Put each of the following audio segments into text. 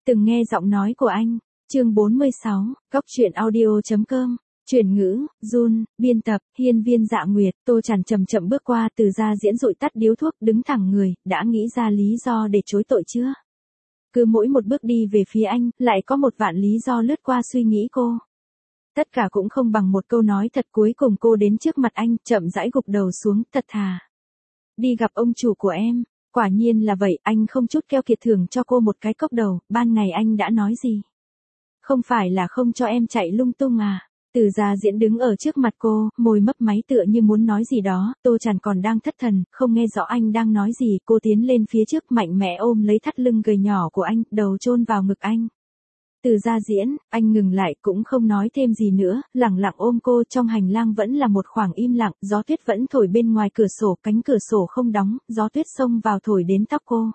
từng nghe giọng nói của anh. Chương 46, Góc truyện audio.com. Chuyển ngữ, Jun, biên tập, Hiên Viên Dạ Nguyệt. Tô Tràn chậm chậm bước qua Từ Gia Diễn dụi tắt điếu thuốc, đứng thẳng người, đã nghĩ ra lý do để chối tội chưa? Cứ mỗi một bước đi về phía anh, lại có một vạn lý do lướt qua suy nghĩ cô. Tất cả cũng không bằng một câu nói thật. Cuối cùng cô đến trước mặt anh, chậm rãi gục đầu xuống, thật thà. Đi gặp ông chủ của em. Quả nhiên là vậy, anh không chút keo kiệt thưởng cho cô một cái cốc đầu. Ban ngày anh đã nói gì? Không phải là không cho em chạy lung tung à? Từ Gia Diễn đứng ở trước mặt cô, môi mấp máy tựa như muốn nói gì đó. Tô Tràn còn đang thất thần, không nghe rõ anh đang nói gì. Cô tiến lên phía trước, mạnh mẽ ôm lấy thắt lưng gầy nhỏ của anh, đầu chôn vào ngực anh. Từ Gia Diễn, anh ngừng lại, cũng không nói thêm gì nữa, lẳng lặng ôm cô. Trong hành lang vẫn là một khoảng im lặng, gió tuyết vẫn thổi bên ngoài cửa sổ, cánh cửa sổ không đóng, gió tuyết xông vào thổi đến tóc cô.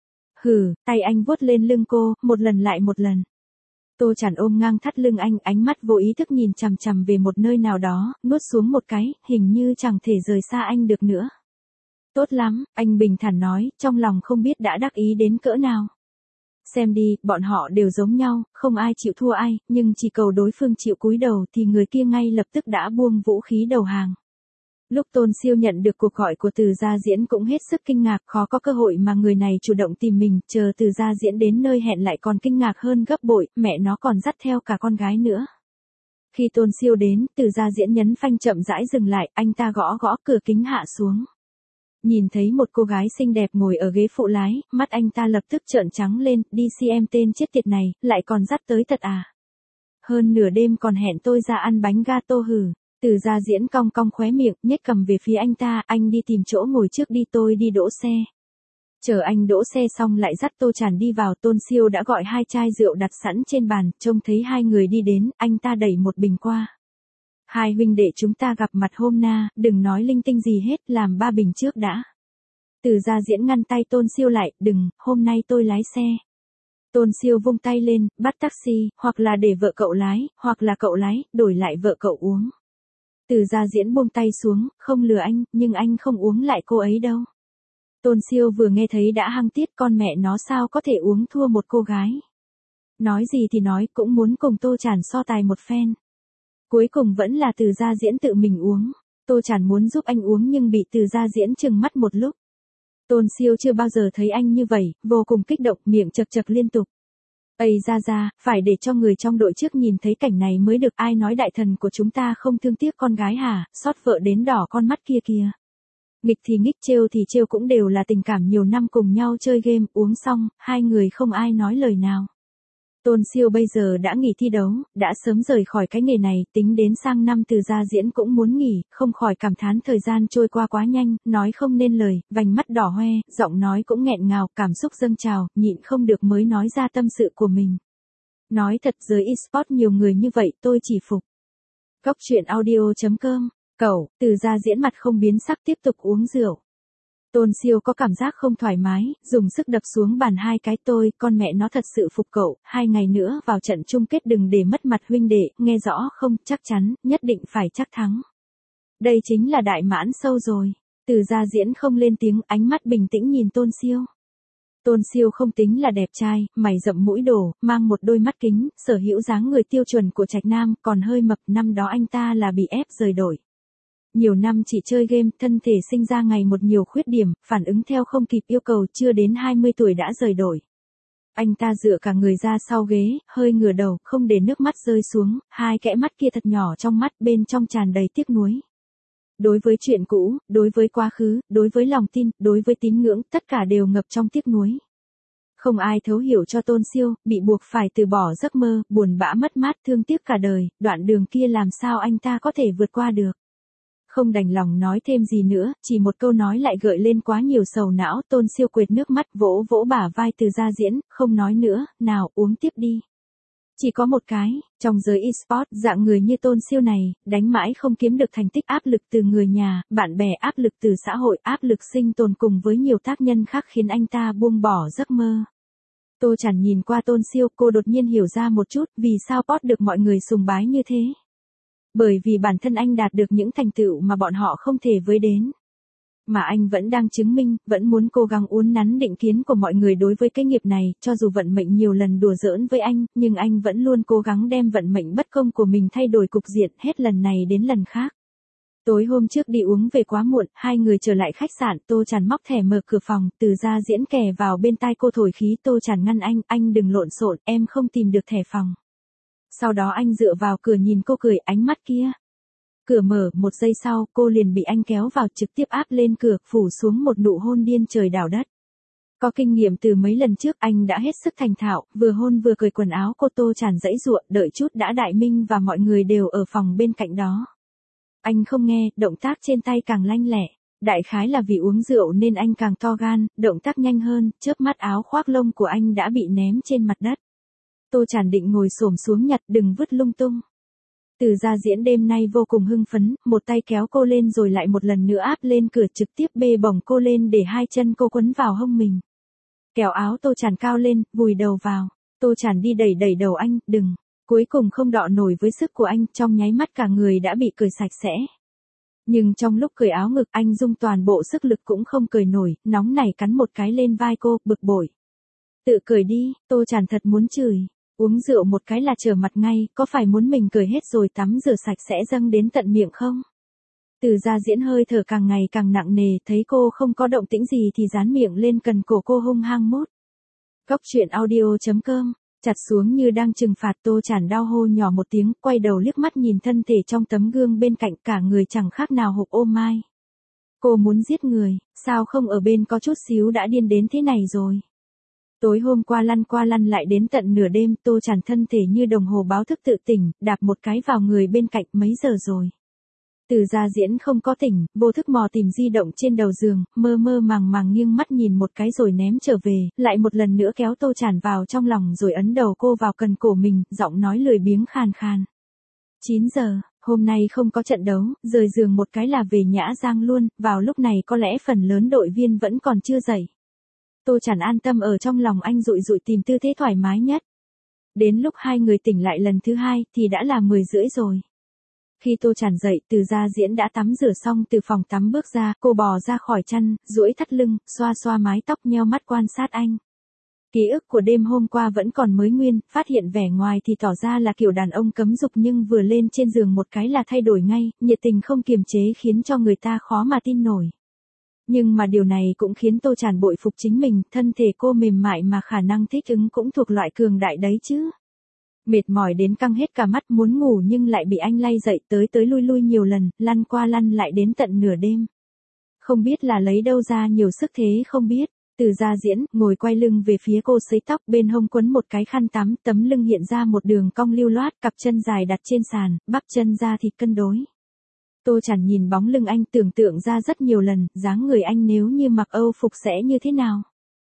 Hừ, tay anh vuốt lên lưng cô, một lần lại một lần. Tô Tràn ôm ngang thắt lưng anh, ánh mắt vô ý thức nhìn chằm chằm về một nơi nào đó, nuốt xuống một cái, hình như chẳng thể rời xa anh được nữa. Tốt lắm, anh bình thản nói, trong lòng không biết đã đắc ý đến cỡ nào. Xem đi, bọn họ đều giống nhau, không ai chịu thua ai, nhưng chỉ cầu đối phương chịu cúi đầu thì người kia ngay lập tức đã buông vũ khí đầu hàng. Lúc Tôn Siêu nhận được cuộc gọi của Từ Gia Diễn cũng hết sức kinh ngạc, khó có cơ hội mà người này chủ động tìm mình, chờ Từ Gia Diễn đến nơi hẹn lại còn kinh ngạc hơn gấp bội, mẹ nó còn dắt theo cả con gái nữa. Khi Tôn Siêu đến, Từ Gia Diễn nhấn phanh chậm rãi dừng lại, anh ta gõ gõ cửa kính hạ xuống. Nhìn thấy một cô gái xinh đẹp ngồi ở ghế phụ lái, mắt anh ta lập tức trợn trắng lên, đi xem tên chết tiệt này, lại còn dắt tới thật à? Hơn nửa đêm còn hẹn tôi ra ăn bánh gato hử. Từ Gia Diễn cong cong khóe miệng, nhếch cầm về phía anh ta, anh đi tìm chỗ ngồi trước đi, tôi đi đỗ xe. Chờ anh đỗ xe xong lại dắt Tô Tràn đi vào. Tôn Siêu đã gọi 2 chai rượu đặt sẵn trên bàn, trông thấy 2 người đi đến, anh ta đẩy một bình qua. 2 huynh đệ chúng ta gặp mặt hôm na, đừng nói linh tinh gì hết, làm 3 bình trước đã. Từ Gia Diễn ngăn tay Tôn Siêu lại, đừng, hôm nay tôi lái xe. Tôn Siêu vung tay lên, bắt taxi, hoặc là để vợ cậu lái, hoặc là cậu lái, đổi lại vợ cậu uống. Từ Gia Diễn buông tay xuống, không lừa anh, nhưng anh không uống lại cô ấy đâu. Tôn Siêu vừa nghe thấy đã hăng tiết, con mẹ nó sao có thể uống thua một cô gái. Nói gì thì nói, cũng muốn cùng Tô Tràn so tài một phen. Cuối cùng vẫn là Từ Gia Diễn tự mình uống. Tô Tràn muốn giúp anh uống nhưng bị Từ Gia Diễn trừng mắt một lúc. Tôn Siêu chưa bao giờ thấy anh như vậy, vô cùng kích động, miệng chật chật liên tục. Ây ra, phải để cho người trong đội trước nhìn thấy cảnh này mới được, ai nói đại thần của chúng ta không thương tiếc con gái hả, xót vợ đến đỏ con mắt kia kìa. Nghịch thì nghịch, trêu thì trêu, cũng đều là tình cảm nhiều năm cùng nhau chơi game, uống xong, 2 người không ai nói lời nào. Tôn Siêu bây giờ đã nghỉ thi đấu, đã sớm rời khỏi cái nghề này, tính đến sang năm Từ Gia Diễn cũng muốn nghỉ, không khỏi cảm thán thời gian trôi qua quá nhanh, nói không nên lời, vành mắt đỏ hoe, giọng nói cũng nghẹn ngào, cảm xúc dâng trào, nhịn không được mới nói ra tâm sự của mình. Nói thật, giới eSport nhiều người như vậy, tôi chỉ phục. Góc truyện audio.com. Cậu, Từ Gia Diễn mặt không biến sắc tiếp tục uống rượu. Tôn Siêu có cảm giác không thoải mái, dùng sức đập xuống bàn 2 cái, con mẹ nó thật sự phục cậu, 2 ngày nữa vào trận chung kết đừng để mất mặt huynh đệ, nghe rõ không, chắc chắn, nhất định phải chắc thắng. Đây chính là đại mãn sâu rồi. Từ Gia Diễn không lên tiếng, ánh mắt bình tĩnh nhìn Tôn Siêu. Tôn Siêu không tính là đẹp trai, mày rậm mũi đổ, mang một đôi mắt kính, sở hữu dáng người tiêu chuẩn của trạch nam, còn hơi mập, năm đó anh ta là bị ép rời đội. Nhiều năm chỉ chơi game, thân thể sinh ra ngày một nhiều khuyết điểm, phản ứng theo không kịp yêu cầu, chưa đến 20 tuổi đã rời đội. Anh ta dựa cả người ra sau ghế, hơi ngửa đầu, không để nước mắt rơi xuống, 2 kẽ mắt kia thật nhỏ trong mắt, bên trong tràn đầy tiếc nuối. Đối với chuyện cũ, đối với quá khứ, đối với lòng tin, đối với tín ngưỡng, tất cả đều ngập trong tiếc nuối. Không ai thấu hiểu cho Tôn Siêu, bị buộc phải từ bỏ giấc mơ, buồn bã mất mát, thương tiếc cả đời, đoạn đường kia làm sao anh ta có thể vượt qua được. Không đành lòng nói thêm gì nữa, chỉ một câu nói lại gợi lên quá nhiều sầu não. Tôn Siêu quệt nước mắt, vỗ vỗ bả vai Từ Gia Diễn, không nói nữa, nào uống tiếp đi. Chỉ có một cái, trong giới eSport, dạng người như Tôn Siêu này, đánh mãi không kiếm được thành tích, áp lực từ người nhà, bạn bè, áp lực từ xã hội, áp lực sinh tồn cùng với nhiều tác nhân khác khiến anh ta buông bỏ giấc mơ. Tô Tràn nhìn qua Tôn Siêu, cô đột nhiên hiểu ra một chút, vì sao Pot được mọi người sùng bái như thế. Bởi vì bản thân anh đạt được những thành tựu mà bọn họ không thể với đến. Mà anh vẫn đang chứng minh, vẫn muốn cố gắng uốn nắn định kiến của mọi người đối với cái nghiệp này, cho dù vận mệnh nhiều lần đùa giỡn với anh, nhưng anh vẫn luôn cố gắng đem vận mệnh bất công của mình thay đổi cục diện hết lần này đến lần khác. Tối hôm trước đi uống về quá muộn, hai người trở lại khách sạn, Tô Tràn móc thẻ mở cửa phòng, Từ Gia Diễn kè vào bên tai cô thổi khí, Tô Tràn ngăn anh đừng lộn xộn, em không tìm được thẻ phòng. Sau đó anh dựa vào cửa nhìn cô cười, ánh mắt kia. Cửa mở, một giây sau, cô liền bị anh kéo vào, trực tiếp áp lên cửa, phủ xuống một nụ hôn điên trời đảo đất. Có kinh nghiệm từ mấy lần trước, anh đã hết sức thành thạo, vừa hôn vừa cởi quần áo cô. Tô Tràn giãy giụa, đợi chút đã, Đại Minh và mọi người đều ở phòng bên cạnh đó. Anh không nghe, động tác trên tay càng lanh lẹ. Đại khái là vì uống rượu nên anh càng to gan, động tác nhanh hơn, chớp mắt áo khoác lông của anh đã bị ném trên mặt đất. Tô Tràn định ngồi xổm xuống nhặt, đừng vứt lung tung. Từ Gia Diễn đêm nay vô cùng hưng phấn, một tay kéo cô lên rồi lại một lần nữa áp lên cửa, trực tiếp bê bổng cô lên để hai chân cô quấn vào hông mình. Kéo áo Tô Tràn cao lên, vùi đầu vào. Tô Tràn đi đẩy đầu anh, đừng. Cuối cùng không đọ nổi với sức của anh, trong nháy mắt cả người đã bị cởi sạch sẽ. Nhưng trong lúc cởi áo ngực anh dùng toàn bộ sức lực cũng không cởi nổi, nóng nảy cắn một cái lên vai cô, bực bội. Tự cởi đi, Tô Tràn thật muốn chửi. Uống rượu một cái là trở mặt ngay, có phải muốn mình cởi hết rồi tắm rửa sạch sẽ dâng đến tận miệng không? Từ Gia Diễn hơi thở càng ngày càng nặng nề, thấy cô không có động tĩnh gì thì dán miệng lên cần cổ cô hung hăng mút. Góc truyện audio.com, chặt xuống như đang trừng phạt. Tô Tràn đau hô nhỏ một tiếng, quay đầu liếc mắt nhìn thân thể trong tấm gương bên cạnh, cả người chẳng khác nào hộp ô mai. Cô muốn giết người, sao không ở bên có chút xíu đã điên đến thế này rồi. Tối hôm qua lăn lại đến tận nửa đêm, Tô Tràn thân thể như đồng hồ báo thức tự tỉnh, đạp một cái vào người bên cạnh, mấy giờ rồi. Từ Gia Diễn không có tỉnh, vô thức mò tìm di động trên đầu giường, mơ màng nghiêng mắt nhìn một cái rồi ném trở về, lại một lần nữa kéo Tô Tràn vào trong lòng rồi ấn đầu cô vào cần cổ mình, giọng nói lười biếng khàn khàn. 9 giờ, hôm nay không có trận đấu, rời giường một cái là về Nhã Giang luôn, vào lúc này có lẽ phần lớn đội viên vẫn còn chưa dậy. Tô Tràn an tâm ở trong lòng anh dụi tìm tư thế thoải mái nhất. Đến lúc hai người tỉnh lại lần thứ hai thì đã là 10 rưỡi rồi. Khi Tô Tràn dậy, Từ Gia Diễn đã tắm rửa xong từ phòng tắm bước ra, cô bò ra khỏi chăn, duỗi thắt lưng, xoa mái tóc, nheo mắt quan sát anh. Ký ức của đêm hôm qua vẫn còn mới nguyên, phát hiện vẻ ngoài thì tỏ ra là kiểu đàn ông cấm dục nhưng vừa lên trên giường một cái là thay đổi ngay, nhiệt tình không kiềm chế khiến cho người ta khó mà tin nổi. Nhưng mà điều này cũng khiến Tô Tràn bội phục chính mình, thân thể cô mềm mại mà khả năng thích ứng cũng thuộc loại cường đại đấy chứ. Mệt mỏi đến căng hết cả mắt muốn ngủ nhưng lại bị anh lay dậy tới lui nhiều lần, lăn qua lăn lại đến tận nửa đêm. Không biết là lấy đâu ra nhiều sức thế không biết. Từ Gia Diễn, ngồi quay lưng về phía cô sấy tóc, bên hông quấn một cái khăn tắm, tấm lưng hiện ra một đường cong lưu loát, cặp chân dài đặt trên sàn, bắp chân ra thịt cân đối. Tô Tràn nhìn bóng lưng anh tưởng tượng ra rất nhiều lần, dáng người anh nếu như mặc Âu phục sẽ như thế nào.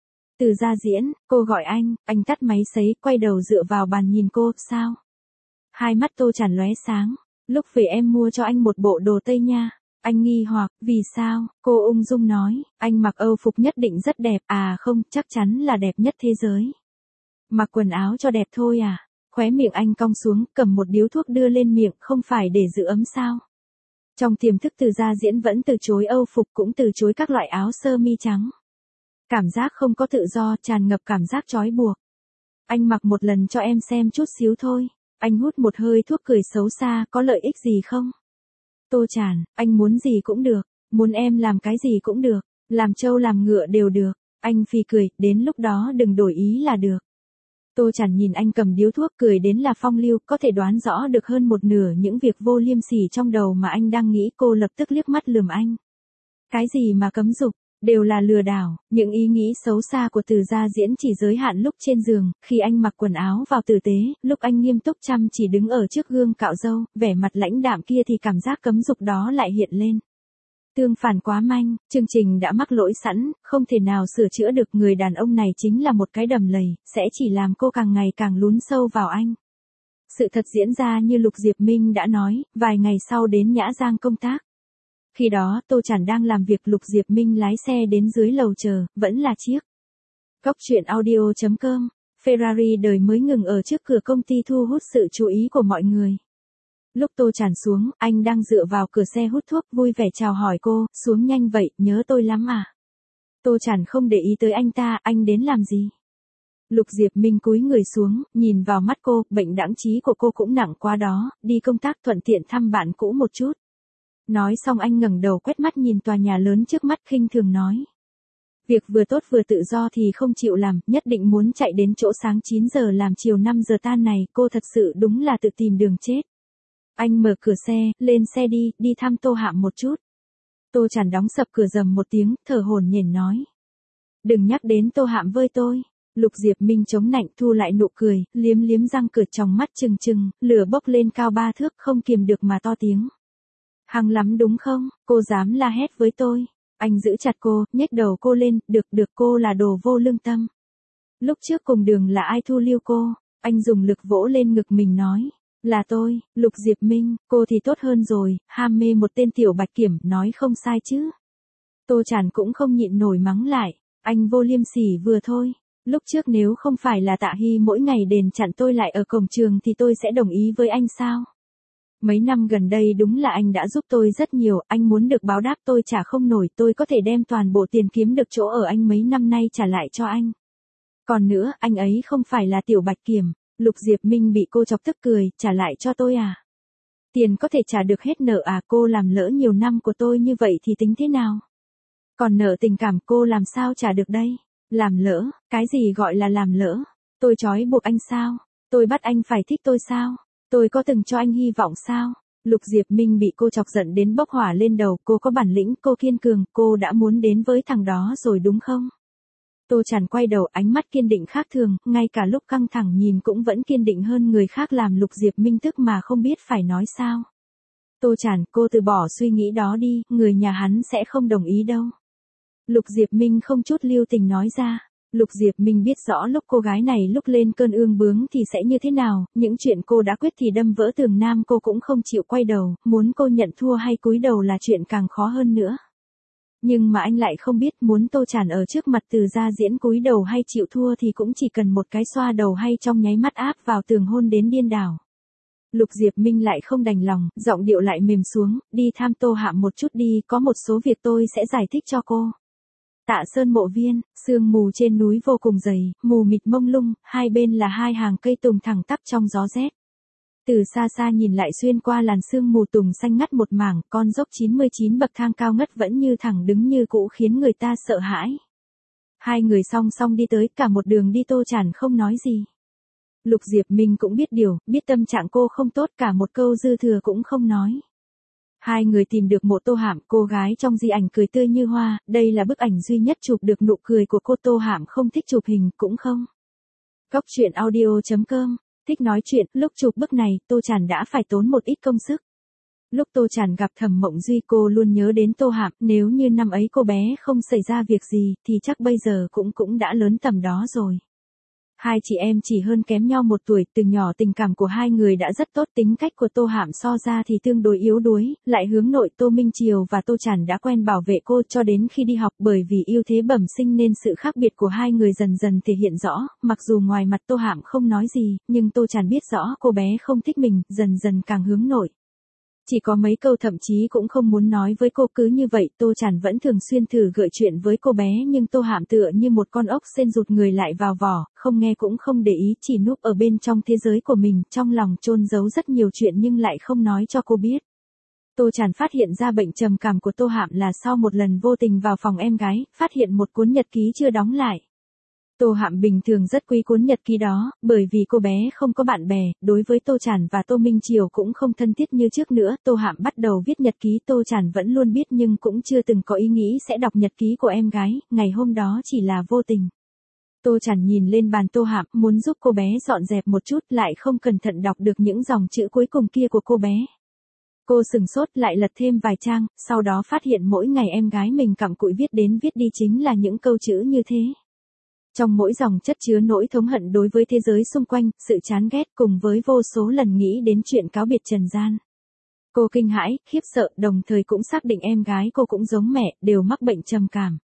Từ Gia Diễn, cô gọi anh tắt máy sấy, quay đầu dựa vào bàn nhìn cô, sao? Hai mắt Tô Tràn lóe sáng, lúc về em mua cho anh một bộ đồ Tây nha. Anh nghi hoặc, vì sao? Cô ung dung nói, anh mặc Âu phục nhất định rất đẹp, à không, chắc chắn là đẹp nhất thế giới. Mặc quần áo cho đẹp thôi à? Khóe miệng anh cong xuống, cầm một điếu thuốc đưa lên miệng, không phải để giữ ấm sao? Trong tiềm thức Từ Gia Diễn vẫn từ chối Âu phục cũng từ chối các loại áo sơ mi trắng. Cảm giác không có tự do, tràn ngập cảm giác trói buộc. Anh mặc một lần cho em xem chút xíu thôi. Anh hút một hơi thuốc cười xấu xa, có lợi ích gì không? Tô Tràn, anh muốn gì cũng được, muốn em làm cái gì cũng được, làm trâu làm ngựa đều được. Anh phì cười, đến lúc đó đừng đổi ý là được. Tô Tràn nhìn anh cầm điếu thuốc cười đến là phong lưu, có thể đoán rõ được hơn một nửa những việc vô liêm sỉ trong đầu mà anh đang nghĩ. Cô lập tức liếc mắt lườm anh. Cái gì mà cấm dục, đều là lừa đảo. Những ý nghĩ xấu xa của Từ Gia Diễn chỉ giới hạn lúc trên giường, khi anh mặc quần áo vào tử tế, lúc anh nghiêm túc chăm chỉ đứng ở trước gương cạo râu, vẻ mặt lãnh đạm kia thì cảm giác cấm dục đó lại hiện lên. Tương phản quá manh, chương trình đã mắc lỗi sẵn, không thể nào sửa chữa được. Người đàn ông này chính là một cái đầm lầy, sẽ chỉ làm cô càng ngày càng lún sâu vào anh. Sự thật diễn ra như Lục Diệp Minh đã nói, vài ngày sau đến Nhã Giang công tác. Khi đó Tô Tràn đang làm việc, Lục Diệp Minh lái xe đến dưới lầu chờ, vẫn là chiếc. Góc truyện audio.com, Ferrari đời mới ngừng ở trước cửa công ty thu hút sự chú ý của mọi người. Lúc Tô Tràn xuống, anh đang dựa vào cửa xe hút thuốc, vui vẻ chào hỏi cô, xuống nhanh vậy, nhớ tôi lắm à? Tô Tràn không để ý tới anh ta, anh đến làm gì? Lục Diệp Minh cúi người xuống, nhìn vào mắt cô, bệnh đãng trí của cô cũng nặng quá đó, đi công tác thuận tiện thăm bạn cũ một chút. Nói xong anh ngẩng đầu quét mắt nhìn tòa nhà lớn trước mắt khinh thường nói. Việc vừa tốt vừa tự do thì không chịu làm, nhất định muốn chạy đến chỗ sáng 9 giờ làm chiều 5 giờ tan này, cô thật sự đúng là tự tìm đường chết. Anh mở cửa xe, lên xe đi, đi thăm Tô Hạm một chút. Tô Tràn đóng sập cửa rầm một tiếng, thở hổn hển nói. Đừng nhắc đến Tô Hạm với tôi. Lục Diệp Minh chống nạnh thu lại nụ cười, liếm liếm răng cửa trong mắt trừng trừng, lửa bốc lên cao 3 thước không kiềm được mà to tiếng. Hăng lắm đúng không, cô dám la hét với tôi. Anh giữ chặt cô, nhếch đầu cô lên, được cô là đồ vô lương tâm. Lúc trước cùng đường là ai thu lưu cô, anh dùng lực vỗ lên ngực mình nói. Là tôi, Lục Diệp Minh, cô thì tốt hơn rồi, ham mê một tên tiểu bạch kiểm, nói không sai chứ. Tô Tràn cũng không nhịn nổi mắng lại, anh vô liêm sỉ vừa thôi. Lúc trước nếu không phải là Tạ Hy mỗi ngày đền chặn tôi lại ở cổng trường thì tôi sẽ đồng ý với anh sao? Mấy năm gần đây đúng là anh đã giúp tôi rất nhiều, anh muốn được báo đáp tôi trả không nổi, tôi có thể đem toàn bộ tiền kiếm được chỗ ở anh mấy năm nay trả lại cho anh. Còn nữa, anh ấy không phải là tiểu bạch kiểm. Lục Diệp Minh bị cô chọc tức cười, trả lại cho tôi à? Tiền có thể trả được hết nợ à? Cô làm lỡ nhiều năm của tôi như vậy thì tính thế nào? Còn nợ tình cảm cô làm sao trả được đây? Làm lỡ, cái gì gọi là làm lỡ? Tôi trói buộc anh sao? Tôi bắt anh phải thích tôi sao? Tôi có từng cho anh hy vọng sao? Lục Diệp Minh bị cô chọc giận đến bốc hỏa lên đầu, cô có bản lĩnh, cô kiên cường, cô đã muốn đến với thằng đó rồi đúng không? Tô Tràn quay đầu, ánh mắt kiên định khác thường, ngay cả lúc căng thẳng nhìn cũng vẫn kiên định hơn người khác, làm Lục Diệp Minh tức mà không biết phải nói sao. Tô Tràn, cô từ bỏ suy nghĩ đó đi, người nhà hắn sẽ không đồng ý đâu. Lục Diệp Minh không chút lưu tình nói ra. Lục Diệp Minh biết rõ lúc cô gái này lúc lên cơn ương bướng thì sẽ như thế nào, những chuyện cô đã quyết thì đâm vỡ tường nam cô cũng không chịu quay đầu, muốn cô nhận thua hay cúi đầu là chuyện càng khó hơn nữa. Nhưng mà anh lại không biết muốn Tô Tràn ở trước mặt Từ Gia diễn cúi đầu hay chịu thua thì cũng chỉ cần một cái xoa đầu hay trong nháy mắt áp vào tường hôn đến điên đảo. Lục Diệp Minh lại không đành lòng, giọng điệu lại mềm xuống, đi thăm Tô Hạm một chút đi, có một số việc tôi sẽ giải thích cho cô. Tạ Sơn Mộ Viên, sương mù trên núi vô cùng dày, mù mịt mông lung, hai bên là hai hàng cây tùng thẳng tắp trong gió rét. Từ xa xa nhìn lại xuyên qua làn sương mù tùng xanh ngắt một mảng, con dốc 99 bậc thang cao ngất vẫn như thẳng đứng như cũ khiến người ta sợ hãi. Hai người song song đi tới, cả một đường đi Tô Tràn không nói gì. Lục Diệp Minh cũng biết điều, biết tâm trạng cô không tốt, cả một câu dư thừa cũng không nói. Hai người tìm được mộ Tô Hạm, cô gái trong di ảnh cười tươi như hoa, đây là bức ảnh duy nhất chụp được nụ cười của cô. Tô Hạm không thích chụp hình, cũng không. Góc truyện audio.com, thích nói chuyện, lúc chụp bức này, Tô Tràn đã phải tốn một ít công sức. Lúc Tô Tràn gặp Thẩm Mộng Duy cô luôn nhớ đến Tô Hạm, nếu như năm ấy cô bé không xảy ra việc gì, thì chắc bây giờ cũng đã lớn tầm đó rồi. Hai chị em chỉ hơn kém nhau 1 tuổi, từ nhỏ tình cảm của hai người đã rất tốt, tính cách của Tô Hạm so ra thì tương đối yếu đuối, lại hướng nội. Tô Minh Triều và Tô Tràn đã quen bảo vệ cô cho đến khi đi học, bởi vì ưu thế bẩm sinh nên sự khác biệt của hai người dần dần thể hiện rõ, mặc dù ngoài mặt Tô Hạm không nói gì, nhưng Tô Tràn biết rõ cô bé không thích mình, dần dần càng hướng nội. Chỉ có mấy câu thậm chí cũng không muốn nói với cô, cứ như vậy Tô Tràn vẫn thường xuyên thử gợi chuyện với cô bé, nhưng Tô Hạm tựa như một con ốc sên rụt người lại vào vỏ, không nghe cũng không để ý, chỉ núp ở bên trong thế giới của mình, trong lòng chôn giấu rất nhiều chuyện nhưng lại không nói cho cô biết. Tô Tràn phát hiện ra bệnh trầm cảm của Tô Hạm là sau một lần vô tình vào phòng em gái, phát hiện một cuốn nhật ký chưa đóng lại. Tô Hạm bình thường rất quý cuốn nhật ký đó, bởi vì cô bé không có bạn bè, đối với Tô Tràn và Tô Minh Triều cũng không thân thiết như trước nữa. Tô Hạm bắt đầu viết nhật ký, Tô Tràn vẫn luôn biết nhưng cũng chưa từng có ý nghĩ sẽ đọc nhật ký của em gái, ngày hôm đó chỉ là vô tình. Tô Tràn nhìn lên bàn Tô Hạm, muốn giúp cô bé dọn dẹp một chút, lại không cẩn thận đọc được những dòng chữ cuối cùng kia của cô bé. Cô sừng sốt, lại lật thêm vài trang, sau đó phát hiện mỗi ngày em gái mình cặm cụi viết đến viết đi chính là những câu chữ như thế. Trong mỗi dòng chất chứa nỗi thống hận đối với thế giới xung quanh, sự chán ghét cùng với vô số lần nghĩ đến chuyện cáo biệt trần gian. Cô kinh hãi, khiếp sợ, đồng thời cũng xác định em gái cô cũng giống mẹ, đều mắc bệnh trầm cảm.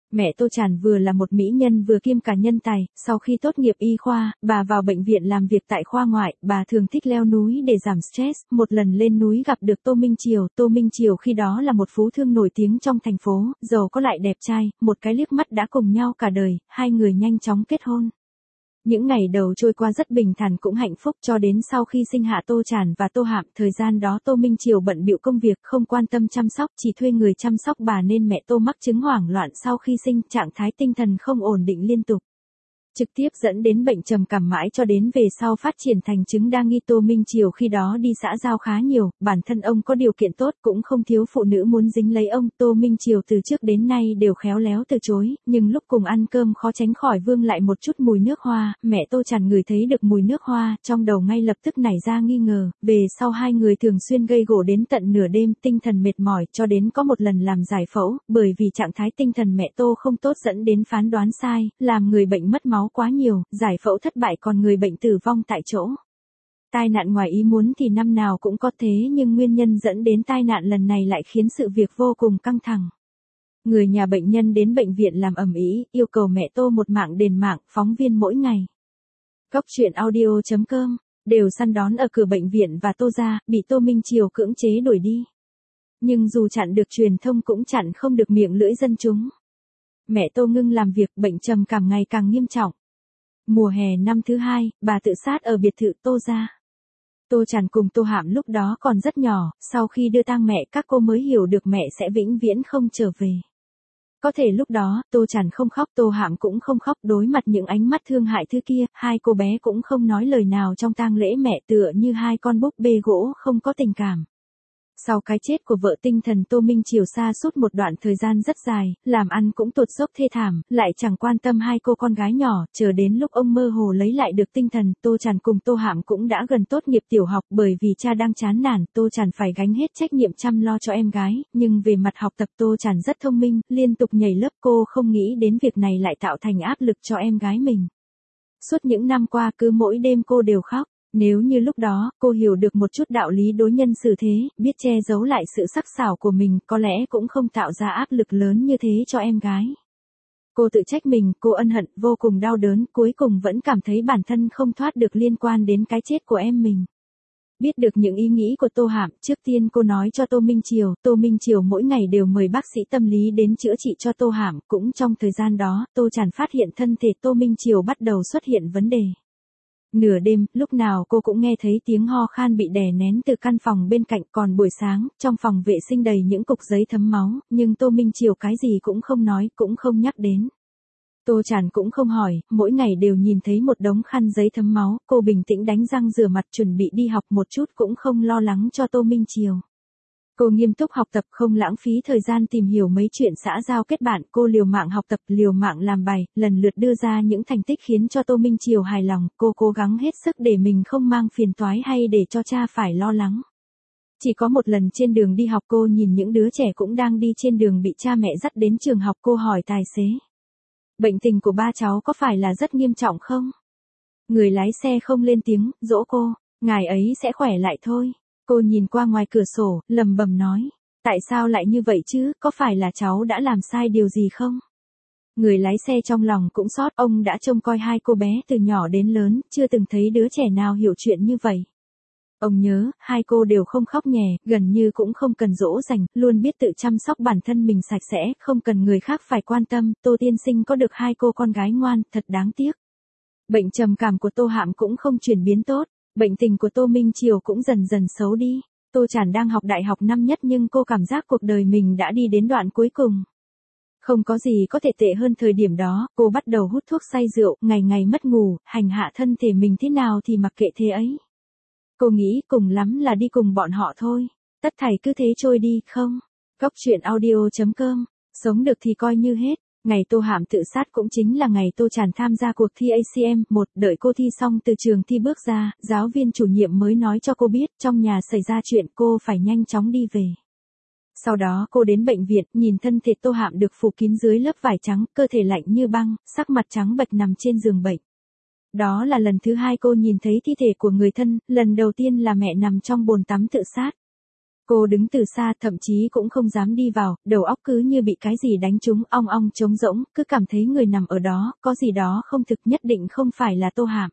Mẹ Tô Tràn vừa là một mỹ nhân vừa kiêm cả nhân tài, sau khi tốt nghiệp y khoa, bà vào bệnh viện làm việc tại khoa ngoại, bà thường thích leo núi để giảm stress, một lần lên núi gặp được Tô Minh Triều khi đó là một phú thương nổi tiếng trong thành phố, giàu có lại đẹp trai, một cái liếc mắt đã cùng nhau cả đời, hai người nhanh chóng kết hôn. Những ngày đầu trôi qua rất bình thản cũng hạnh phúc cho đến sau khi sinh hạ Tô Tràn và Tô Hạm, thời gian đó Tô Minh Triều bận bịu công việc, không quan tâm chăm sóc, chỉ thuê người chăm sóc bà nên mẹ Tô mắc chứng hoảng loạn sau khi sinh, trạng thái tinh thần không ổn định liên tục. Trực tiếp dẫn đến bệnh trầm cảm mãi cho đến về sau phát triển thành chứng đa nghi. Tô Minh Triều khi đó đi xã giao khá nhiều, bản thân ông có điều kiện tốt cũng không thiếu phụ nữ muốn dính lấy ông. Tô Minh Triều từ trước đến nay đều khéo léo từ chối, nhưng lúc cùng ăn cơm khó tránh khỏi vương lại một chút mùi nước hoa, mẹ Tô Tràn ngửi thấy được mùi nước hoa, trong đầu ngay lập tức nảy ra nghi ngờ, về sau hai người thường xuyên gây gổ đến tận nửa đêm, tinh thần mệt mỏi cho đến có một lần làm giải phẫu, bởi vì trạng thái tinh thần mẹ Tô không tốt dẫn đến phán đoán sai, làm người bệnh mất máu quá nhiều, giải phẫu thất bại còn người bệnh tử vong tại chỗ. Tai nạn ngoài ý muốn thì năm nào cũng có thế nhưng nguyên nhân dẫn đến tai nạn lần này lại khiến sự việc vô cùng căng thẳng. Người nhà bệnh nhân đến bệnh viện làm ầm ĩ, yêu cầu mẹ Tô một mạng đền mạng, phóng viên mỗi ngày. Góc truyện audio.com đều săn đón ở cửa bệnh viện và Tô gia, bị Tô Minh Triều cưỡng chế đuổi đi. Nhưng dù chặn được truyền thông cũng chặn không được miệng lưỡi dân chúng. Mẹ Tô ngưng làm việc, bệnh trầm cảm ngày càng nghiêm trọng. Mùa hè năm thứ hai, bà tự sát ở biệt thự Tô gia. Tô Tràn cùng Tô Hạm lúc đó còn rất nhỏ, sau khi đưa tang mẹ các cô mới hiểu được mẹ sẽ vĩnh viễn không trở về. Có thể lúc đó, Tô Tràn không khóc, Tô Hạm cũng không khóc, đối mặt những ánh mắt thương hại thứ kia, hai cô bé cũng không nói lời nào trong tang lễ mẹ, tựa như hai con búp bê gỗ không có tình cảm. Sau cái chết của vợ, tinh thần Tô Minh Triều sa sút một đoạn thời gian rất dài, làm ăn cũng tụt dốc thê thảm, lại chẳng quan tâm hai cô con gái nhỏ, chờ đến lúc ông mơ hồ lấy lại được tinh thần, Tô Tràn cùng Tô Hạm cũng đã gần tốt nghiệp tiểu học, bởi vì cha đang chán nản, Tô Tràn phải gánh hết trách nhiệm chăm lo cho em gái, nhưng về mặt học tập Tô Tràn rất thông minh, liên tục nhảy lớp, cô không nghĩ đến việc này lại tạo thành áp lực cho em gái mình. Suốt những năm qua cứ mỗi đêm cô đều khóc. Nếu như lúc đó, cô hiểu được một chút đạo lý đối nhân xử thế, biết che giấu lại sự sắc sảo của mình, có lẽ cũng không tạo ra áp lực lớn như thế cho em gái. Cô tự trách mình, cô ân hận, vô cùng đau đớn, cuối cùng vẫn cảm thấy bản thân không thoát được liên quan đến cái chết của em mình. Biết được những ý nghĩ của Tô Hạm, trước tiên cô nói cho Tô Minh Triều mỗi ngày đều mời bác sĩ tâm lý đến chữa trị cho Tô Hạm, cũng trong thời gian đó, Tô Tràn phát hiện thân thể Tô Minh Triều bắt đầu xuất hiện vấn đề. Nửa đêm, lúc nào cô cũng nghe thấy tiếng ho khan bị đè nén từ căn phòng bên cạnh, còn buổi sáng, trong phòng vệ sinh đầy những cục giấy thấm máu, nhưng Tô Minh Triều cái gì cũng không nói, cũng không nhắc đến. Tô Tràn cũng không hỏi, mỗi ngày đều nhìn thấy một đống khăn giấy thấm máu, cô bình tĩnh đánh răng rửa mặt chuẩn bị đi học, một chút cũng không lo lắng cho Tô Minh Triều. Cô nghiêm túc học tập, không lãng phí thời gian tìm hiểu mấy chuyện xã giao kết bạn, cô liều mạng học tập, liều mạng làm bài, lần lượt đưa ra những thành tích khiến cho Tô Minh Triều hài lòng, cô cố gắng hết sức để mình không mang phiền toái hay để cho cha phải lo lắng. Chỉ có một lần trên đường đi học cô nhìn những đứa trẻ cũng đang đi trên đường bị cha mẹ dắt đến trường học, cô hỏi tài xế. Bệnh tình của ba cháu có phải là rất nghiêm trọng không? Người lái xe không lên tiếng, dỗ cô, ngài ấy sẽ khỏe lại thôi. Cô nhìn qua ngoài cửa sổ, lầm bầm nói, tại sao lại như vậy chứ, có phải là cháu đã làm sai điều gì không? Người lái xe trong lòng cũng xót, ông đã trông coi hai cô bé từ nhỏ đến lớn, chưa từng thấy đứa trẻ nào hiểu chuyện như vậy. Ông nhớ, hai cô đều không khóc nhè, gần như cũng không cần dỗ dành, luôn biết tự chăm sóc bản thân mình sạch sẽ, không cần người khác phải quan tâm, Tô tiên sinh có được hai cô con gái ngoan, thật đáng tiếc. Bệnh trầm cảm của Tô Hạm cũng không chuyển biến tốt. Bệnh tình của Tô Minh Triều cũng dần dần xấu đi. Tô Tràn đang học đại học năm nhất nhưng cô cảm giác cuộc đời mình đã đi đến đoạn cuối cùng. Không có gì có thể tệ hơn thời điểm đó, cô bắt đầu hút thuốc say rượu, ngày ngày mất ngủ, hành hạ thân thể mình thế nào thì mặc kệ thế ấy. Cô nghĩ cùng lắm là đi cùng bọn họ thôi. Tất thảy cứ thế trôi đi, không? Góc truyện audio.com, sống được thì coi như hết. Ngày Tô Hạm tự sát cũng chính là ngày Tô Tràn tham gia cuộc thi ACM1, đợi cô thi xong từ trường thi bước ra, giáo viên chủ nhiệm mới nói cho cô biết, trong nhà xảy ra chuyện, cô phải nhanh chóng đi về. Sau đó cô đến bệnh viện, nhìn thân thể Tô Hạm được phủ kín dưới lớp vải trắng, cơ thể lạnh như băng, sắc mặt trắng bệch nằm trên giường bệnh. Đó là lần thứ hai cô nhìn thấy thi thể của người thân, lần đầu tiên là mẹ nằm trong bồn tắm tự sát. Cô đứng từ xa thậm chí cũng không dám đi vào, đầu óc cứ như bị cái gì đánh trúng ong ong trống rỗng, cứ cảm thấy người nằm ở đó, có gì đó không thực nhất định không phải là Tô Hạm.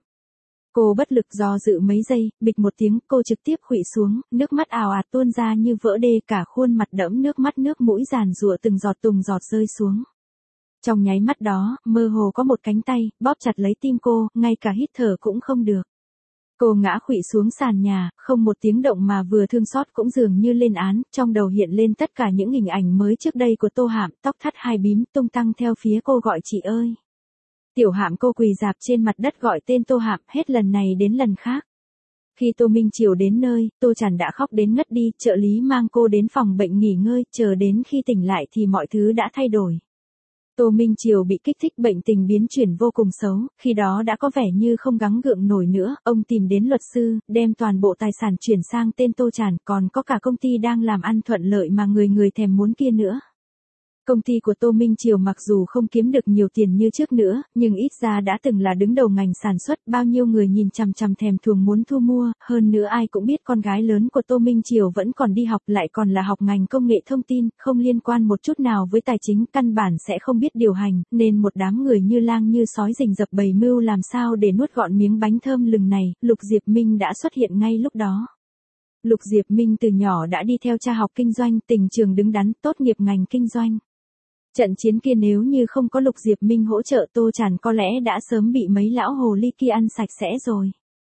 Cô bất lực do dự mấy giây, bịch một tiếng cô trực tiếp khuỵu xuống, nước mắt ào ạt tuôn ra như vỡ đê cả khuôn mặt đẫm nước mắt nước mũi giàn giụa từng giọt rơi xuống. Trong nháy mắt đó, mơ hồ có một cánh tay, bóp chặt lấy tim cô, ngay cả hít thở cũng không được. Cô ngã khuỵu xuống sàn nhà, không một tiếng động mà vừa thương xót cũng dường như lên án, trong đầu hiện lên tất cả những hình ảnh mới trước đây của Tô Hạm, tóc thắt hai bím tung tăng theo phía cô gọi chị ơi. Tiểu Hạm cô quỳ rạp trên mặt đất gọi tên Tô Hạm hết lần này đến lần khác. Khi Tô Minh Triều đến nơi, Tô Tràn đã khóc đến ngất đi, trợ lý mang cô đến phòng bệnh nghỉ ngơi, chờ đến khi tỉnh lại thì mọi thứ đã thay đổi. Tô Minh Triều bị kích thích bệnh tình biến chuyển vô cùng xấu, khi đó đã có vẻ như không gắng gượng nổi nữa, ông tìm đến luật sư, đem toàn bộ tài sản chuyển sang tên Tô Tràn, còn có cả công ty đang làm ăn thuận lợi mà người người thèm muốn kia nữa. Công ty của Tô Minh Triều mặc dù không kiếm được nhiều tiền như trước nữa, nhưng ít ra đã từng là đứng đầu ngành sản xuất, bao nhiêu người nhìn chằm chằm thèm thuồng muốn thu mua, hơn nữa ai cũng biết con gái lớn của Tô Minh Triều vẫn còn đi học lại còn là học ngành công nghệ thông tin, không liên quan một chút nào với tài chính, căn bản sẽ không biết điều hành, nên một đám người như lang như sói rình rập bày mưu làm sao để nuốt gọn miếng bánh thơm lừng này, Lục Diệp Minh đã xuất hiện ngay lúc đó. Lục Diệp Minh từ nhỏ đã đi theo cha học kinh doanh, tình trường đứng đắn, tốt nghiệp ngành kinh doanh. Trận chiến kia nếu như không có Lục Diệp Minh hỗ trợ Tô Tràn có lẽ đã sớm bị mấy lão hồ ly kia ăn sạch sẽ rồi.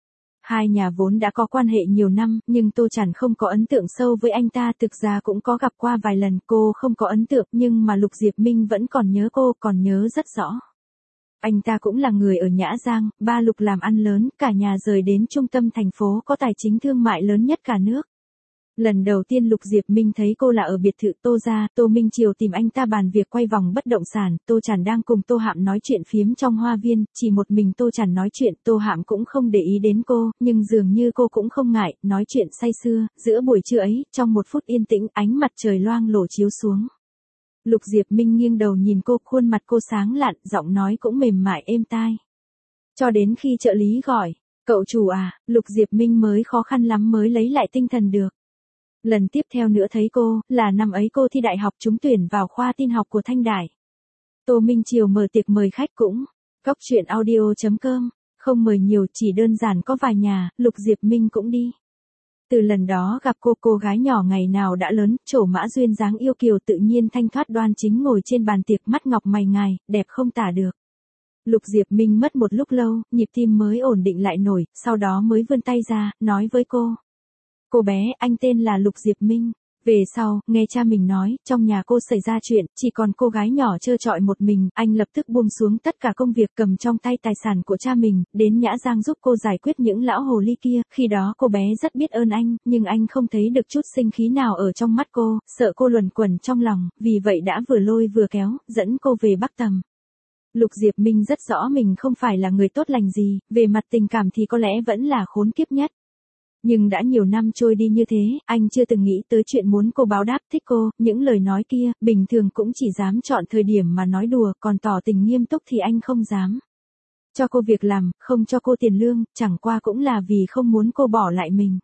Hai nhà vốn đã có quan hệ nhiều năm, nhưng Tô Tràn không có ấn tượng sâu với anh ta, thực ra cũng có gặp qua vài lần, cô không có ấn tượng nhưng mà Lục Diệp Minh vẫn còn nhớ cô, còn nhớ rất rõ. Anh ta cũng là người ở Nhã Giang, ba Lục làm ăn lớn, cả nhà rời đến trung tâm thành phố có tài chính thương mại lớn nhất cả nước. Lần đầu tiên Lục Diệp Minh thấy cô là ở biệt thự Tô gia, Tô Minh Triều tìm anh ta bàn việc quay vòng bất động sản, Tô Tràn đang cùng Tô Hạm nói chuyện phiếm trong hoa viên, chỉ một mình Tô Tràn nói chuyện, Tô Hạm cũng không để ý đến cô, nhưng dường như cô cũng không ngại, nói chuyện say sưa, giữa buổi trưa ấy, trong một phút yên tĩnh, ánh mặt trời loang lổ chiếu xuống. Lục Diệp Minh nghiêng đầu nhìn cô, khuôn mặt cô sáng lạn, giọng nói cũng mềm mại êm tai. Cho đến khi trợ lý gọi, cậu chủ à, Lục Diệp Minh mới khó khăn lắm mới lấy lại tinh thần được. Lần tiếp theo nữa thấy cô, là năm ấy cô thi đại học trúng tuyển vào khoa tin học của Thanh Đại. Tô Minh Triều mở tiệc mời khách cũng, góc chuyện audio.com, không mời nhiều chỉ đơn giản có vài nhà, Lục Diệp Minh cũng đi. Từ lần đó gặp cô gái nhỏ ngày nào đã lớn, trổ mã duyên dáng yêu kiều tự nhiên thanh thoát đoan chính ngồi trên bàn tiệc mắt ngọc mày ngài, đẹp không tả được. Lục Diệp Minh mất một lúc lâu, nhịp tim mới ổn định lại nổi, sau đó mới vươn tay ra, nói với cô. Cô bé, anh tên là Lục Diệp Minh. Về sau, nghe cha mình nói, trong nhà cô xảy ra chuyện, chỉ còn cô gái nhỏ trơ trọi một mình, anh lập tức buông xuống tất cả công việc cầm trong tay tài sản của cha mình, đến Nhã Giang giúp cô giải quyết những lão hồ ly kia, khi đó cô bé rất biết ơn anh, nhưng anh không thấy được chút sinh khí nào ở trong mắt cô, sợ cô luẩn quẩn trong lòng, vì vậy đã vừa lôi vừa kéo, dẫn cô về Bắc Tầm. Lục Diệp Minh rất rõ mình không phải là người tốt lành gì, về mặt tình cảm thì có lẽ vẫn là khốn kiếp nhất. Nhưng đã nhiều năm trôi đi như thế, anh chưa từng nghĩ tới chuyện muốn cô báo đáp thích cô, những lời nói kia, bình thường cũng chỉ dám chọn thời điểm mà nói đùa, còn tỏ tình nghiêm túc thì anh không dám. Cho cô việc làm, không cho cô tiền lương, chẳng qua cũng là vì không muốn cô bỏ lại mình.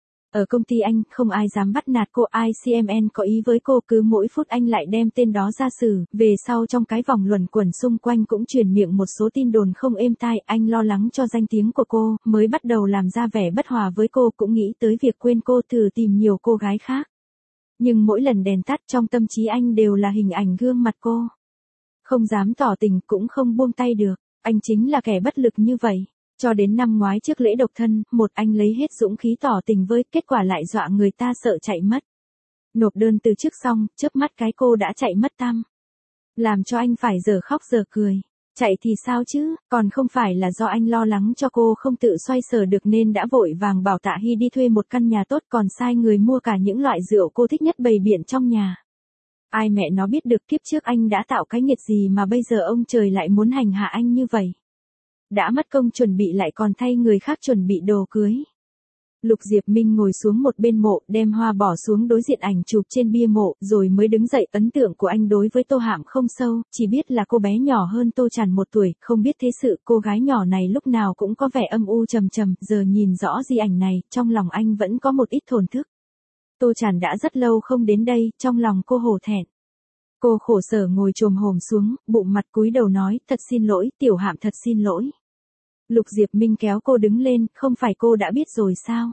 Ở công ty anh, không ai dám bắt nạt cô, ICMN có ý với cô, cứ mỗi phút anh lại đem tên đó ra xử, về sau trong cái vòng luẩn quẩn xung quanh cũng truyền miệng một số tin đồn không êm tai, anh lo lắng cho danh tiếng của cô, mới bắt đầu làm ra vẻ bất hòa với cô, cũng nghĩ tới việc quên cô thử tìm nhiều cô gái khác. Nhưng mỗi lần đèn tắt trong tâm trí anh đều là hình ảnh gương mặt cô. Không dám tỏ tình cũng không buông tay được, anh chính là kẻ bất lực như vậy. Cho đến năm ngoái trước lễ độc thân, một anh lấy hết dũng khí tỏ tình với, kết quả lại dọa người ta sợ chạy mất. Nộp đơn từ chức xong, chớp mắt cái cô đã chạy mất tăm. Làm cho anh phải giờ khóc giờ cười. Chạy thì sao chứ, còn không phải là do anh lo lắng cho cô không tự xoay sở được nên đã vội vàng bảo Tạ Hy đi thuê một căn nhà tốt, còn sai người mua cả những loại rượu cô thích nhất bày biện trong nhà. Ai mẹ nó biết được kiếp trước anh đã tạo cái nghiệt gì mà bây giờ ông trời lại muốn hành hạ anh như vậy. Đã mất công chuẩn bị lại còn thay người khác chuẩn bị đồ cưới. Lục Diệp Minh ngồi xuống một bên mộ, đem hoa bỏ xuống đối diện ảnh chụp trên bia mộ, rồi mới đứng dậy. Ấn tượng của anh đối với Tô Hạm không sâu, chỉ biết là cô bé nhỏ hơn Tô Tràn 1 tuổi, không biết thế sự, cô gái nhỏ này lúc nào cũng có vẻ âm u trầm trầm, giờ nhìn rõ di ảnh này, trong lòng anh vẫn có một ít thổn thức. Tô Tràn đã rất lâu không đến đây, trong lòng cô hổ thẹn. Cô khổ sở ngồi chồm hổm xuống, bụng mặt cúi đầu nói, thật xin lỗi, tiểu Hạm thật xin lỗi. Lục Diệp Minh kéo cô đứng lên, không phải cô đã biết rồi sao?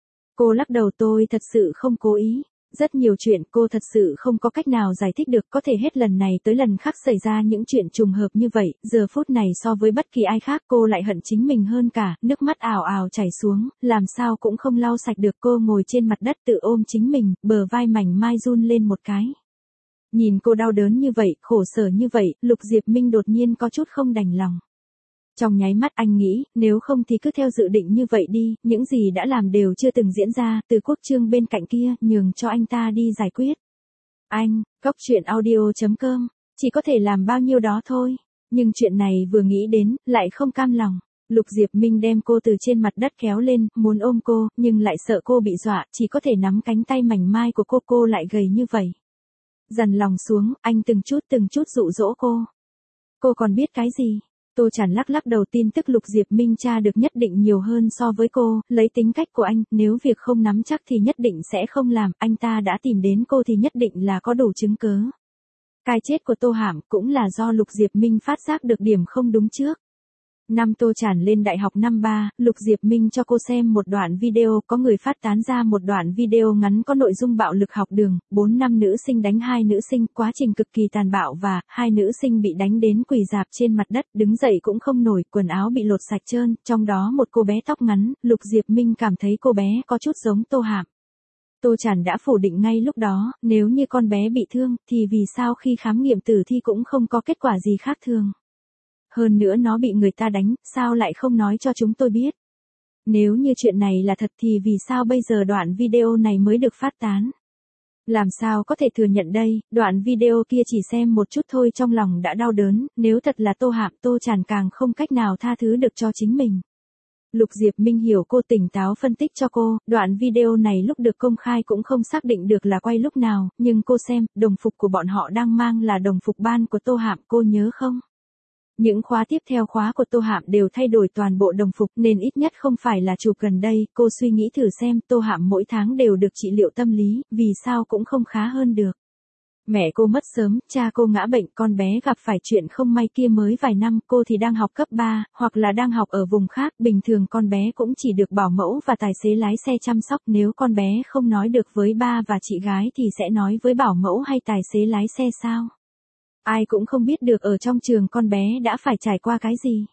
Cô lắc đầu, tôi thật sự không cố ý. Rất nhiều chuyện cô thật sự không có cách nào giải thích được, có thể hết lần này tới lần khác xảy ra những chuyện trùng hợp như vậy, giờ phút này so với bất kỳ ai khác cô lại hận chính mình hơn cả, nước mắt ào ào chảy xuống, làm sao cũng không lau sạch được. Cô ngồi trên mặt đất tự ôm chính mình, bờ vai mảnh mai run lên một cái. Nhìn cô đau đớn như vậy, khổ sở như vậy, Lục Diệp Minh đột nhiên có chút không đành lòng. Trong nháy mắt anh nghĩ, nếu không thì cứ theo dự định như vậy đi, những gì đã làm đều chưa từng diễn ra, Từ Quốc Trương bên cạnh kia, nhường cho anh ta đi giải quyết. Anh, Cóc Truyện Audio.com, chỉ có thể làm bao nhiêu đó thôi. Nhưng chuyện này vừa nghĩ đến, lại không cam lòng. Lục Diệp Minh đem cô từ trên mặt đất kéo lên, muốn ôm cô, nhưng lại sợ cô bị dọa, chỉ có thể nắm cánh tay mảnh mai của cô lại gầy như vậy. Dằn lòng xuống, anh từng chút dụ dỗ cô. Cô còn biết cái gì? Tô Tràn lắc đầu, tin tức Lục Diệp Minh tra được nhất định nhiều hơn so với cô, lấy tính cách của anh, nếu việc không nắm chắc thì nhất định sẽ không làm, anh ta đã tìm đến cô thì nhất định là có đủ chứng cớ. Cái chết của Tô Hạm cũng là do Lục Diệp Minh phát giác được điểm không đúng trước. Năm Tô Tràn lên đại học năm 3, Lục Diệp Minh cho cô xem một đoạn video, có người phát tán ra một đoạn video ngắn có nội dung bạo lực học đường, 4 nam nữ sinh đánh 2 nữ sinh, quá trình cực kỳ tàn bạo và 2 nữ sinh bị đánh đến quỳ rạp trên mặt đất, đứng dậy cũng không nổi, quần áo bị lột sạch trơn, trong đó một cô bé tóc ngắn, Lục Diệp Minh cảm thấy cô bé có chút giống Tô Hạm. Tô Tràn đã phủ định ngay lúc đó, nếu như con bé bị thương, thì vì sao khi khám nghiệm tử thi cũng không có kết quả gì khác thường. Hơn nữa nó bị người ta đánh, sao lại không nói cho chúng tôi biết? Nếu như chuyện này là thật thì vì sao bây giờ đoạn video này mới được phát tán? Làm sao có thể thừa nhận đây, đoạn video kia chỉ xem một chút thôi trong lòng đã đau đớn, nếu thật là Tô Hạm, Tô Tràn càng không cách nào tha thứ được cho chính mình. Lục Diệp Minh hiểu cô, tỉnh táo phân tích cho cô, đoạn video này lúc được công khai cũng không xác định được là quay lúc nào, nhưng cô xem, đồng phục của bọn họ đang mang là đồng phục ban của Tô Hạm, cô nhớ không? Những khóa tiếp theo khóa của Tô Hạm đều thay đổi toàn bộ đồng phục nên ít nhất không phải là chụp gần đây, cô suy nghĩ thử xem, Tô Hạm mỗi tháng đều được trị liệu tâm lý, vì sao cũng không khá hơn được. Mẹ cô mất sớm, cha cô ngã bệnh, con bé gặp phải chuyện không may kia mới vài năm, cô thì đang học cấp 3, hoặc là đang học ở vùng khác, bình thường con bé cũng chỉ được bảo mẫu và tài xế lái xe chăm sóc, nếu con bé không nói được với ba và chị gái thì sẽ nói với bảo mẫu hay tài xế lái xe sao? Ai cũng không biết được ở trong trường con bé đã phải trải qua cái gì.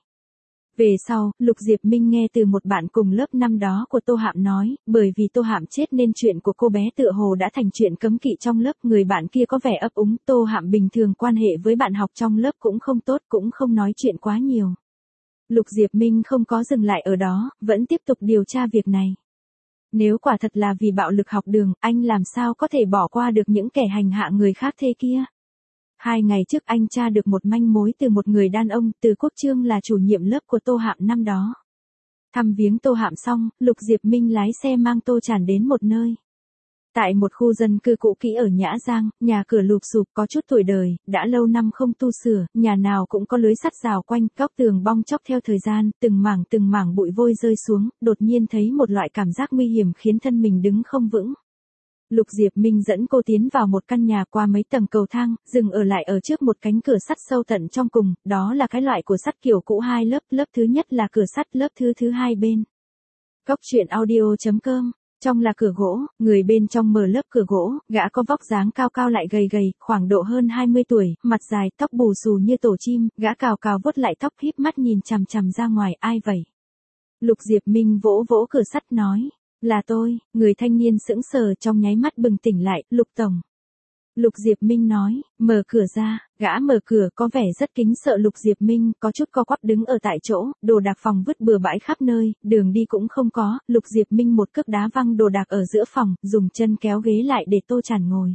Về sau, Lục Diệp Minh nghe từ một bạn cùng lớp năm đó của Tô Hạm nói, bởi vì Tô Hạm chết nên chuyện của cô bé tựa hồ đã thành chuyện cấm kỵ trong lớp, người bạn kia có vẻ ấp úng, Tô Hạm bình thường quan hệ với bạn học trong lớp cũng không tốt, cũng không nói chuyện quá nhiều. Lục Diệp Minh không có dừng lại ở đó, vẫn tiếp tục điều tra việc này. Nếu quả thật là vì bạo lực học đường, anh làm sao có thể bỏ qua được những kẻ hành hạ người khác thế kia? 2 ngày trước anh tra được một manh mối từ một người đàn ông, Từ Quốc Trương là chủ nhiệm lớp của Tô Hạm năm đó. Thăm viếng Tô Hạm xong, Lục Diệp Minh lái xe mang Tô Tràn đến một nơi. Tại một khu dân cư cũ kỹ ở Nhã Giang, nhà cửa lụp xụp có chút tuổi đời, đã lâu năm không tu sửa, nhà nào cũng có lưới sắt rào quanh, góc tường bong chóc theo thời gian, từng mảng bụi vôi rơi xuống, đột nhiên thấy một loại cảm giác nguy hiểm khiến thân mình đứng không vững. Lục Diệp Minh dẫn cô tiến vào một căn nhà qua mấy tầng cầu thang, dừng ở lại ở trước một cánh cửa sắt sâu tận trong cùng, đó là cái loại của sắt kiểu cũ 2 lớp, lớp thứ nhất là cửa sắt, lớp thứ hai bên. Cóc Truyện Audio.com, trong là cửa gỗ, người bên trong mở lớp cửa gỗ, gã có vóc dáng cao cao lại gầy gầy, khoảng độ hơn 20 tuổi, mặt dài, tóc bù xù như tổ chim, gã cào vuốt lại tóc híp mắt nhìn chằm chằm ra ngoài, ai vậy? Lục Diệp Minh vỗ cửa sắt nói. Là tôi, người thanh niên sững sờ trong nháy mắt bừng tỉnh lại, Lục Tổng. Lục Diệp Minh nói, mở cửa ra, gã mở cửa có vẻ rất kính sợ Lục Diệp Minh, có chút co quắp đứng ở tại chỗ, đồ đạc phòng vứt bừa bãi khắp nơi, đường đi cũng không có, Lục Diệp Minh một cước đá văng đồ đạc ở giữa phòng, dùng chân kéo ghế lại để Tô Tràn ngồi.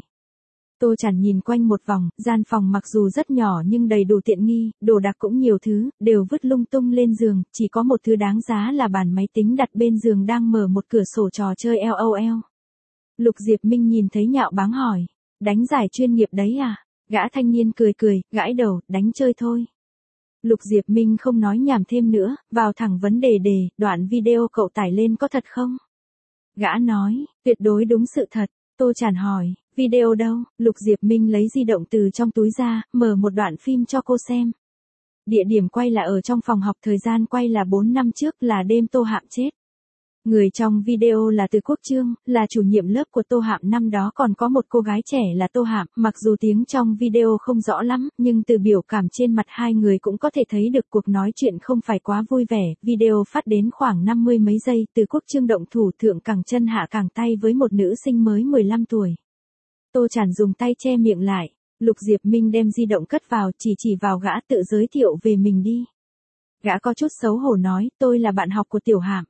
Tô Tràn nhìn quanh một vòng, gian phòng mặc dù rất nhỏ nhưng đầy đủ tiện nghi, đồ đạc cũng nhiều thứ, đều vứt lung tung lên giường, chỉ có một thứ đáng giá là bàn máy tính đặt bên giường đang mở một cửa sổ trò chơi LOL. Lục Diệp Minh nhìn thấy nhạo báng hỏi, đánh giải chuyên nghiệp đấy à? Gã thanh niên cười, gãi đầu, đánh chơi thôi. Lục Diệp Minh không nói nhảm thêm nữa, vào thẳng vấn đề đoạn video cậu tải lên có thật không? Gã nói, tuyệt đối đúng sự thật. Tô Chản hỏi, video đâu? Lục Diệp Minh lấy di động từ trong túi ra, mở một đoạn phim cho cô xem. Địa điểm quay là ở trong phòng học, thời gian quay là 4 năm trước, là đêm Tô Hạm chết. Người trong video là Từ Quốc Trương, là chủ nhiệm lớp của Tô Hạm năm đó, còn có một cô gái trẻ là Tô Hạm, mặc dù tiếng trong video không rõ lắm, nhưng từ biểu cảm trên mặt hai người cũng có thể thấy được cuộc nói chuyện không phải quá vui vẻ. Video phát đến khoảng 50 mấy giây, Từ Quốc Trương động thủ thượng cẳng chân hạ cẳng tay với một nữ sinh mới 15 tuổi. Tô Chản dùng tay che miệng lại, Lục Diệp Minh đem di động cất vào, chỉ vào gã, tự giới thiệu về mình đi. Gã có chút xấu hổ nói, tôi là bạn học của Tiểu Hạm.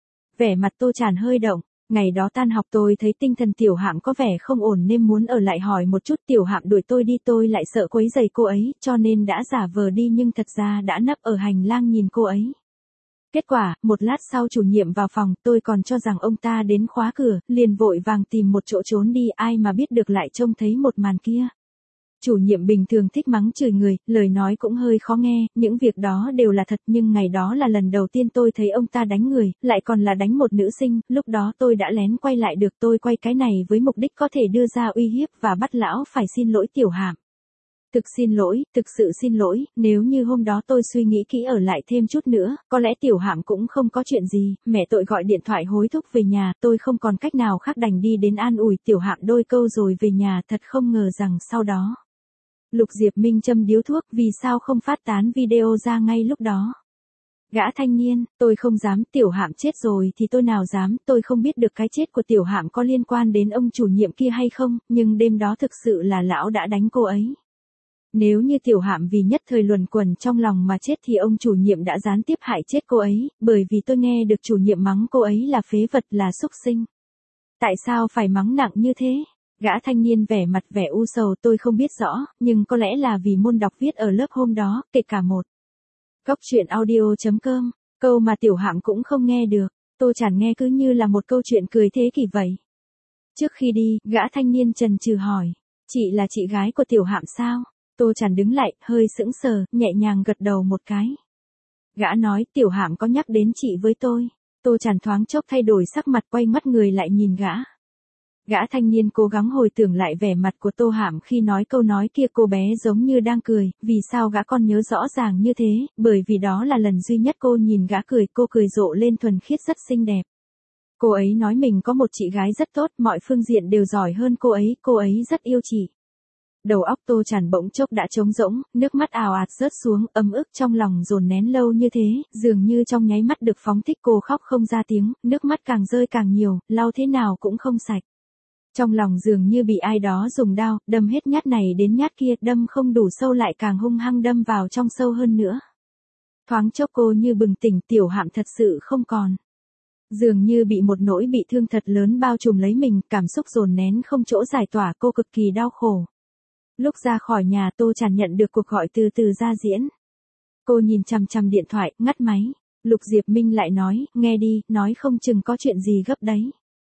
Vẻ mặt Tô Chản hơi động, ngày đó tan học tôi thấy tinh thần Tiểu Hạm có vẻ không ổn nên muốn ở lại hỏi một chút, Tiểu Hạm đuổi tôi đi, tôi lại sợ quấy rầy cô ấy, cho nên đã giả vờ đi nhưng thật ra đã nấp ở hành lang nhìn cô ấy. Kết quả, một lát sau chủ nhiệm vào phòng, tôi còn cho rằng ông ta đến khóa cửa, liền vội vàng tìm một chỗ trốn đi, ai mà biết được lại trông thấy một màn kia. Chủ nhiệm bình thường thích mắng chửi người, lời nói cũng hơi khó nghe, những việc đó đều là thật, nhưng ngày đó là lần đầu tiên tôi thấy ông ta đánh người, lại còn là đánh một nữ sinh, lúc đó tôi đã lén quay lại được, tôi quay cái này với mục đích có thể đưa ra uy hiếp và bắt lão phải xin lỗi Tiểu Hạm. Thực xin lỗi, thực sự xin lỗi, nếu như hôm đó tôi suy nghĩ kỹ ở lại thêm chút nữa, có lẽ Tiểu Hạm cũng không có chuyện gì, mẹ tôi gọi điện thoại hối thúc về nhà, tôi không còn cách nào khác đành đi đến an ủi Tiểu Hạm đôi câu rồi về nhà, thật không ngờ rằng sau đó. Lục Diệp Minh châm điếu thuốc, vì sao không phát tán video ra ngay lúc đó? Gã thanh niên, tôi không dám, Tiểu Hạm chết rồi thì tôi nào dám, tôi không biết được cái chết của Tiểu Hạm có liên quan đến ông chủ nhiệm kia hay không, nhưng đêm đó thực sự là lão đã đánh cô ấy. Nếu như Tiểu Hạm vì nhất thời luẩn quẩn trong lòng mà chết thì ông chủ nhiệm đã gián tiếp hại chết cô ấy, bởi vì tôi nghe được chủ nhiệm mắng cô ấy là phế vật, là xúc sinh. Tại sao phải mắng nặng như thế? Gã thanh niên vẻ mặt vẻ u sầu, tôi không biết rõ, nhưng có lẽ là vì môn đọc viết ở lớp hôm đó, kể cả một. Góc truyện audio.com, câu mà Tiểu Hạm cũng không nghe được, Tô Chản nghe cứ như là một câu chuyện cười thế kỷ vậy. Trước khi đi, gã thanh niên chần chừ hỏi, chị là chị gái của Tiểu Hạm sao? Tô Chản đứng lại, hơi sững sờ, nhẹ nhàng gật đầu một cái. Gã nói, Tiểu Hạm có nhắc đến chị với tôi. Tô Chản thoáng chốc thay đổi sắc mặt, quay mắt người lại nhìn gã. Gã thanh niên cố gắng hồi tưởng lại vẻ mặt của Tô Hạm khi nói câu nói kia, cô bé giống như đang cười, vì sao gã còn nhớ rõ ràng như thế, bởi vì đó là lần duy nhất cô nhìn gã cười, cô cười rộ lên thuần khiết rất xinh đẹp. Cô ấy nói mình có một chị gái rất tốt, mọi phương diện đều giỏi hơn cô ấy rất yêu chị. Đầu óc Tô Chản bỗng chốc đã trống rỗng, nước mắt ào ạt rớt xuống, ấm ức trong lòng dồn nén lâu như thế, dường như trong nháy mắt được phóng thích, cô khóc không ra tiếng, nước mắt càng rơi càng nhiều, lau thế nào cũng không sạch. Trong lòng dường như bị ai đó dùng dao, đâm hết nhát này đến nhát kia, đâm không đủ sâu lại càng hung hăng đâm vào trong sâu hơn nữa. Thoáng chốc cô như bừng tỉnh, Tiểu Hạm thật sự không còn. Dường như bị một nỗi bị thương thật lớn bao trùm lấy mình, cảm xúc dồn nén không chỗ giải tỏa, cô cực kỳ đau khổ. Lúc ra khỏi nhà, Tô Chản nhận được cuộc gọi từ Gia Diễn. Cô nhìn chằm chằm điện thoại, ngắt máy. Lục Diệp Minh lại nói, nghe đi, nói không chừng có chuyện gì gấp đấy.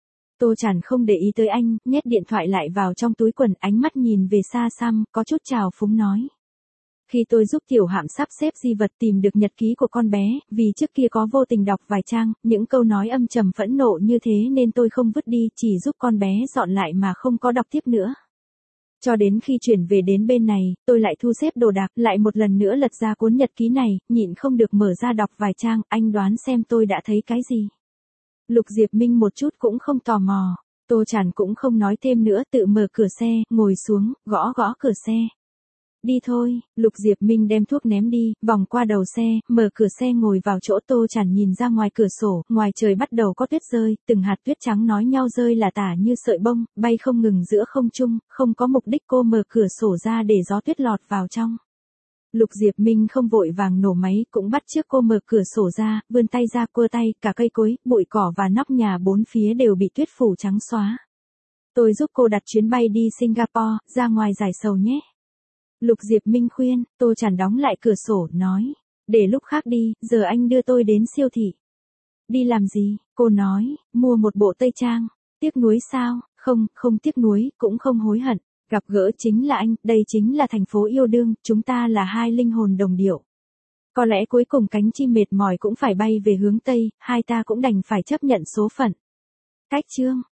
Tô Chản không để ý tới anh, nhét điện thoại lại vào trong túi quần, ánh mắt nhìn về xa xăm, có chút trào phúng nói. Khi tôi giúp Tiểu Hạm sắp xếp di vật, tìm được nhật ký của con bé, vì trước kia có vô tình đọc vài trang, những câu nói âm trầm phẫn nộ như thế nên tôi không vứt đi, chỉ giúp con bé dọn lại mà không có đọc tiếp nữa. Cho đến khi chuyển về đến bên này, tôi lại thu xếp đồ đạc, lại một lần nữa lật ra cuốn nhật ký này, nhịn không được mở ra đọc vài trang, anh đoán xem tôi đã thấy cái gì. Lục Diệp Minh một chút cũng không tò mò, Tô Chản cũng không nói thêm nữa, tự mở cửa xe, ngồi xuống, gõ gõ cửa xe. Đi thôi, Lục Diệp Minh đem thuốc ném đi, vòng qua đầu xe, mở cửa xe ngồi vào chỗ. Tô Chản nhìn ra ngoài cửa sổ, ngoài trời bắt đầu có tuyết rơi, từng hạt tuyết trắng nói nhau rơi là tả như sợi bông, bay không ngừng giữa không trung, không có mục đích. Cô mở cửa sổ ra để gió tuyết lọt vào trong. Lục Diệp Minh không vội vàng nổ máy, cũng bắt chước cô mở cửa sổ ra, vươn tay ra quơ tay, cả cây cối, bụi cỏ và nóc nhà bốn phía đều bị tuyết phủ trắng xóa. Tôi giúp cô đặt chuyến bay đi Singapore, ra ngoài giải sầu nhé. Lục Diệp Minh khuyên. Tô Chản đóng lại cửa sổ, nói. Để lúc khác đi, giờ anh đưa tôi đến siêu thị. Đi làm gì? Cô nói, mua một bộ tây trang. Tiếc nuối sao? Không, không tiếc nuối, cũng không hối hận. Gặp gỡ chính là anh, đây chính là thành phố yêu đương, chúng ta là hai linh hồn đồng điệu. Có lẽ cuối cùng cánh chim mệt mỏi cũng phải bay về hướng Tây, hai ta cũng đành phải chấp nhận số phận. Cách chương.